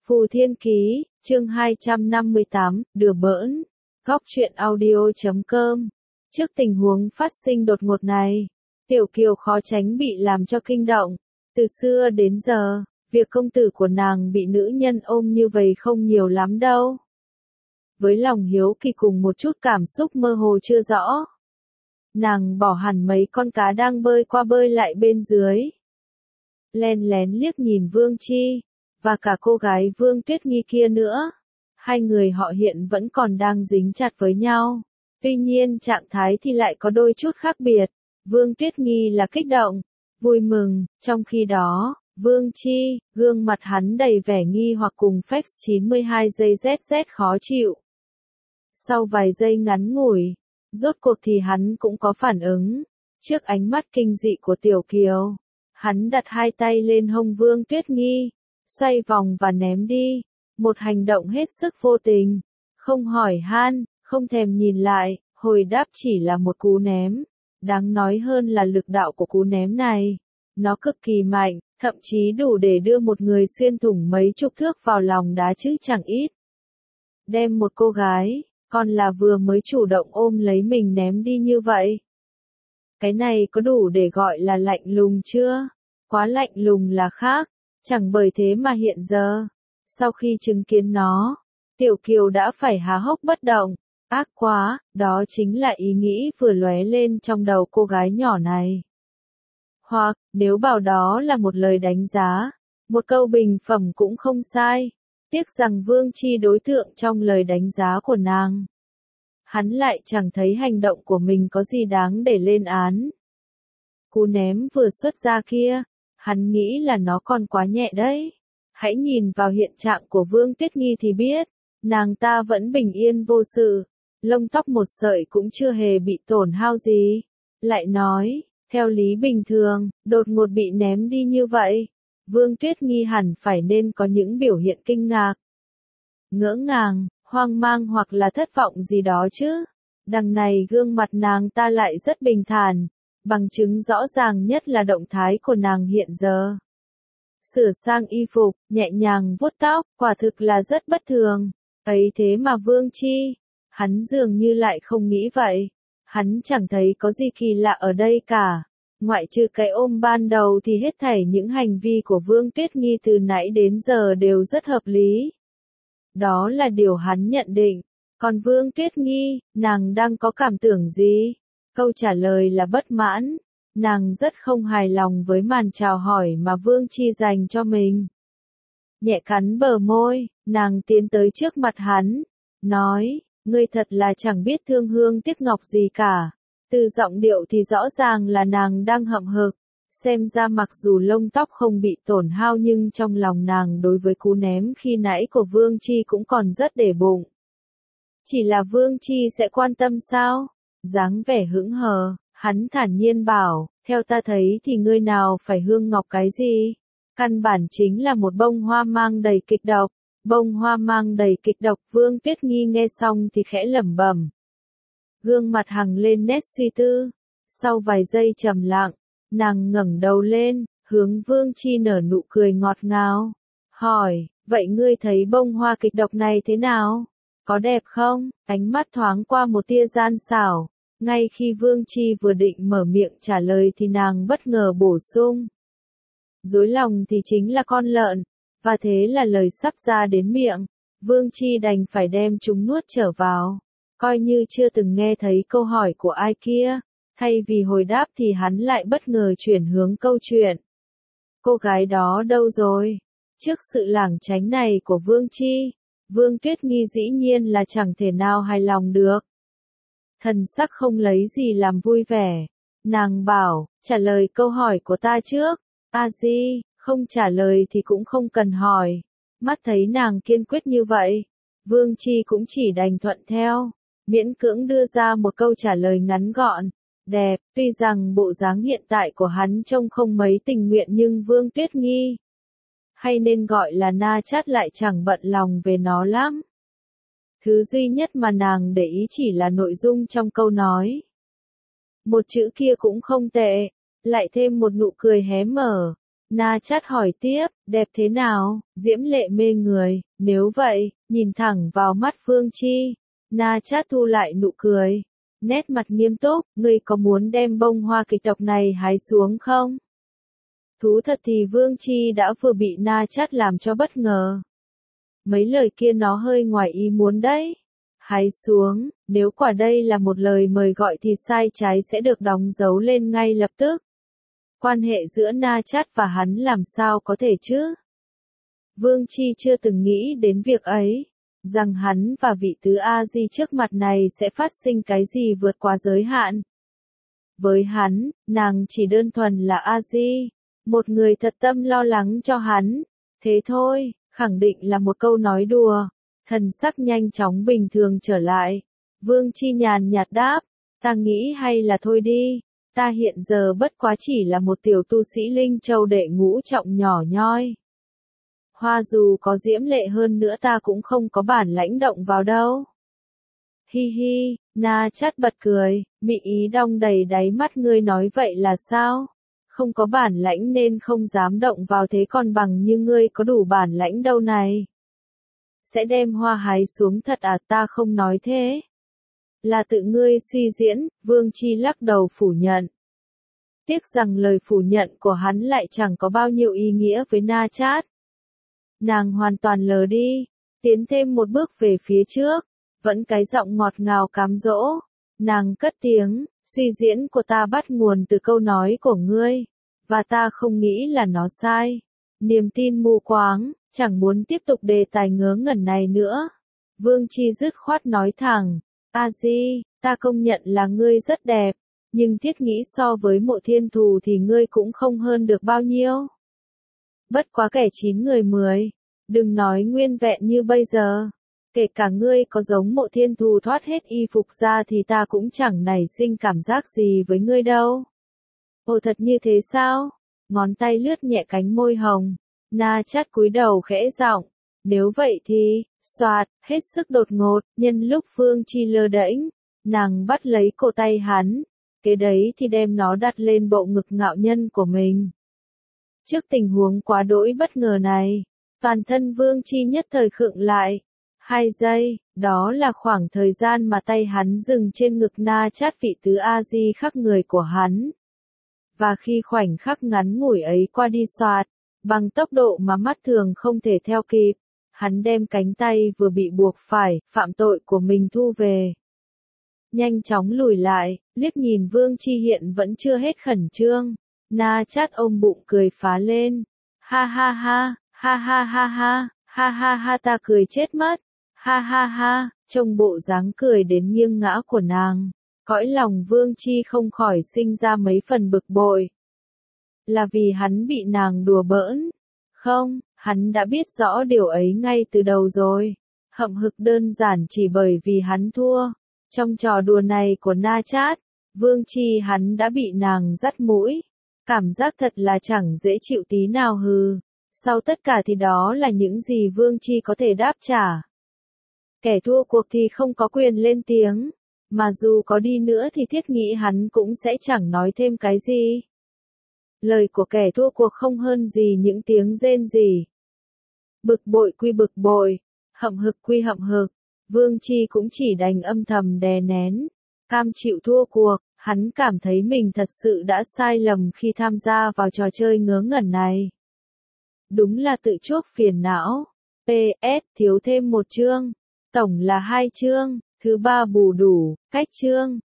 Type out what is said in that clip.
Phù Thiên Ký, chương 258, Đùa bỡn. Góc truyện audio.com. Trước tình huống phát sinh đột ngột này, Tiểu Kiều khó tránh bị làm cho kinh động. Từ xưa đến giờ, việc công tử của nàng bị nữ nhân ôm như vậy không nhiều lắm đâu. Với lòng hiếu kỳ cùng một chút cảm xúc mơ hồ chưa rõ, nàng bỏ hẳn mấy con cá đang bơi qua bơi lại bên dưới. Len lén liếc nhìn Vương Chi, và cả cô gái Vương Tuyết Nghi kia nữa. Hai người họ hiện vẫn còn đang dính chặt với nhau. Tuy nhiên trạng thái thì lại có đôi chút khác biệt. Vương Tuyết Nghi là kích động, vui mừng, trong khi đó, Vương Chi, gương mặt hắn đầy vẻ nghi hoặc cùng Fex 92 giây ZZ khó chịu. Sau vài giây ngắn ngủi, rốt cuộc thì hắn cũng có phản ứng. Trước ánh mắt kinh dị của Tiểu Kiều, hắn đặt hai tay lên hông Vương Tuyết Nghi, xoay vòng và ném đi. Một hành động hết sức vô tình, không hỏi han, không thèm nhìn lại, hồi đáp chỉ là một cú ném. Đáng nói hơn là lực đạo của cú ném này. Nó cực kỳ mạnh, thậm chí đủ để đưa một người xuyên thủng mấy chục thước vào lòng đá chứ chẳng ít. Đem một cô gái, còn là vừa mới chủ động ôm lấy mình ném đi như vậy. Cái này có đủ để gọi là lạnh lùng chưa? Quá lạnh lùng là khác, chẳng bởi thế mà hiện giờ, sau khi chứng kiến nó, Tiểu Kiều đã phải há hốc bất động. Ác quá, đó chính là ý nghĩ vừa lóe lên trong đầu cô gái nhỏ này. Hoặc, nếu bảo đó là một lời đánh giá, một câu bình phẩm cũng không sai. Tiếc rằng Vương Chi đối tượng trong lời đánh giá của nàng. Hắn lại chẳng thấy hành động của mình có gì đáng để lên án. Cú ném vừa xuất ra kia, hắn nghĩ là nó còn quá nhẹ đấy. Hãy nhìn vào hiện trạng của Vương Tuyết Nghi thì biết, nàng ta vẫn bình yên vô sự, lông tóc một sợi cũng chưa hề bị tổn hao gì. Lại nói, theo lý bình thường, đột ngột bị ném đi như vậy, Vương Tuyết Nghi hẳn phải nên có những biểu hiện kinh ngạc, ngỡ ngàng, hoang mang hoặc là thất vọng gì đó chứ. Đằng này gương mặt nàng ta lại rất bình thản, bằng chứng rõ ràng nhất là động thái của nàng hiện giờ. Sửa sang y phục, nhẹ nhàng vuốt tóc, quả thực là rất bất thường. Ấy thế mà Vương Chi, hắn dường như lại không nghĩ vậy. Hắn chẳng thấy có gì kỳ lạ ở đây cả. Ngoại trừ cái ôm ban đầu thì hết thảy những hành vi của Vương Tuyết Nghi từ nãy đến giờ đều rất hợp lý. Đó là điều hắn nhận định. Còn Vương Tuyết Nghi, nàng đang có cảm tưởng gì? Câu trả lời là bất mãn. Nàng rất không hài lòng với màn chào hỏi mà Vương Chi dành cho mình. Nhẹ cắn bờ môi, nàng tiến tới trước mặt hắn, nói, ngươi thật là chẳng biết thương hương tiếc ngọc gì cả. Từ giọng điệu thì rõ ràng là nàng đang hậm hực, xem ra mặc dù lông tóc không bị tổn hao nhưng trong lòng nàng đối với cú ném khi nãy của Vương Chi cũng còn rất để bụng. Chỉ là Vương Chi sẽ quan tâm sao? Dáng vẻ hững hờ, hắn thản nhiên bảo, theo ta thấy thì ngươi nào phải hương ngọc cái gì? Căn bản chính là một bông hoa mang đầy kịch độc. Bông hoa mang đầy kịch độc. Vương Tuyết Nghi nghe xong thì khẽ lẩm bẩm. Gương mặt hằng lên nét suy tư. Sau vài giây trầm lặng, nàng ngẩng đầu lên, hướng Vương Chi nở nụ cười ngọt ngào. Hỏi, vậy ngươi thấy bông hoa kịch độc này thế nào? Có đẹp không? Ánh mắt thoáng qua một tia gian xảo. Ngay khi Vương Chi vừa định mở miệng trả lời thì nàng bất ngờ bổ sung. Dối lòng thì chính là con lợn, và thế là lời sắp ra đến miệng, Vương Chi đành phải đem chúng nuốt trở vào, coi như chưa từng nghe thấy câu hỏi của ai kia, thay vì hồi đáp thì hắn lại bất ngờ chuyển hướng câu chuyện. Cô gái đó đâu rồi? Trước sự lảng tránh này của Vương Chi, Vương Tuyết Nghi dĩ nhiên là chẳng thể nào hài lòng được. Thần sắc không lấy gì làm vui vẻ, nàng bảo, trả lời câu hỏi của ta trước. A Di, không trả lời thì cũng không cần hỏi. Mắt thấy nàng kiên quyết như vậy, Vương Chi cũng chỉ đành thuận theo, miễn cưỡng đưa ra một câu trả lời ngắn gọn, đẹp. Tuy rằng bộ dáng hiện tại của hắn trông không mấy tình nguyện nhưng Vương Tuyết Nghi, hay nên gọi là na chát lại chẳng bận lòng về nó lắm. Thứ duy nhất mà nàng để ý chỉ là nội dung trong câu nói. Một chữ kia cũng không tệ. Lại thêm một nụ cười hé mở. Na Chát hỏi tiếp, đẹp thế nào, diễm lệ mê người, nếu vậy, nhìn thẳng vào mắt Vương Chi. Na Chát thu lại nụ cười, nét mặt nghiêm túc, ngươi có muốn đem bông hoa kịch độc này hái xuống không? Thú thật thì Vương Chi đã vừa bị Na Chát làm cho bất ngờ. Mấy lời kia nó hơi ngoài ý muốn đấy. Hái xuống, nếu quả đây là một lời mời gọi thì sai trái sẽ được đóng dấu lên ngay lập tức. Quan hệ giữa Na Chát và hắn làm sao có thể chứ? Vương Chi chưa từng nghĩ đến việc ấy, rằng hắn và vị tứ A-di trước mặt này sẽ phát sinh cái gì vượt quá giới hạn. Với hắn, nàng chỉ đơn thuần là A-di, một người thật tâm lo lắng cho hắn. Thế thôi, khẳng định là một câu nói đùa. Thần sắc nhanh chóng bình thường trở lại. Vương Chi nhàn nhạt đáp, ta nghĩ hay là thôi đi. Ta hiện giờ bất quá chỉ là một tiểu tu sĩ linh châu đệ ngũ trọng nhỏ nhoi. Hoa dù có diễm lệ hơn nữa ta cũng không có bản lãnh động vào đâu. Hi hi, Na Chát bật cười, mị ý đong đầy đáy mắt, ngươi nói vậy là sao? Không có bản lãnh nên không dám động vào, thế còn bằng như ngươi có đủ bản lãnh đâu này. Sẽ đem hoa hái xuống thật à? Ta không nói thế. Là tự ngươi suy diễn, Vương Chi lắc đầu phủ nhận. Tiếc rằng lời phủ nhận của hắn lại chẳng có bao nhiêu ý nghĩa với Na Chát. Nàng hoàn toàn lờ đi, tiến thêm một bước về phía trước, vẫn cái giọng ngọt ngào cám dỗ. Nàng cất tiếng, suy diễn của ta bắt nguồn từ câu nói của ngươi, và ta không nghĩ là nó sai. Niềm tin mù quáng, chẳng muốn tiếp tục đề tài ngớ ngẩn này nữa. Vương Chi dứt khoát nói thẳng, A-di, ta công nhận là ngươi rất đẹp, nhưng thiết nghĩ so với Mộ Thiên Thù thì ngươi cũng không hơn được bao nhiêu. Bất quá kẻ 9 người 10, đừng nói nguyên vẹn như bây giờ. Kể cả ngươi có giống Mộ Thiên Thù thoát hết y phục ra thì ta cũng chẳng nảy sinh cảm giác gì với ngươi đâu. Ồ, thật như thế sao? Ngón tay lướt nhẹ cánh môi hồng. Na Chát cúi đầu khẽ giọng. Nếu vậy thì, xoạt, hết sức đột ngột, nhân lúc Vương Chi lơ đễnh, nàng bắt lấy cổ tay hắn. Kế đấy thì đem nó đặt lên bộ ngực ngạo nhân của mình. Trước tình huống quá đỗi bất ngờ này, toàn thân Vương Chi nhất thời khựng lại. 2 giây, đó là khoảng thời gian mà tay hắn dừng trên ngực Na Chát, vị tứ A-di khắc người của hắn. Và khi khoảnh khắc ngắn ngủi ấy qua đi xoạt, bằng tốc độ mà mắt thường không thể theo kịp, hắn đem cánh tay vừa bị buộc phải phạm tội của mình thu về. Nhanh chóng lùi lại, liếc nhìn Vương Chi hiện vẫn chưa hết khẩn trương. Na Chát ôm bụng cười phá lên. Ha ha ha, ha ha ha ha, ha ha ha, ta cười chết mất. Ha ha ha, trông bộ dáng cười đến nghiêng ngã của nàng. Cõi lòng Vương Chi không khỏi sinh ra mấy phần bực bội. Là vì hắn bị nàng đùa bỡn? Không, hắn đã biết rõ điều ấy ngay từ đầu rồi. Hậm hực đơn giản chỉ bởi vì hắn thua. Trong trò đùa này của Na Chát, Vương Chi hắn đã bị nàng dắt mũi. Cảm giác thật là chẳng dễ chịu tí nào hừ. Sau tất cả thì đó là những gì Vương Chi có thể đáp trả. Kẻ thua cuộc thì không có quyền lên tiếng. Mà dù có đi nữa thì thiết nghĩ hắn cũng sẽ chẳng nói thêm cái gì. Lời của kẻ thua cuộc không hơn gì những tiếng rên rỉ. Bực bội quy bực bội, hậm hực quy hậm hực, Vương Chi cũng chỉ đành âm thầm đè nén, cam chịu thua cuộc. Hắn cảm thấy mình thật sự đã sai lầm khi tham gia vào trò chơi ngớ ngẩn này. Đúng là tự chuốc phiền não. PS, thiếu thêm một chương. Tổng là 2 chương, thứ 3 bù đủ, cách chương.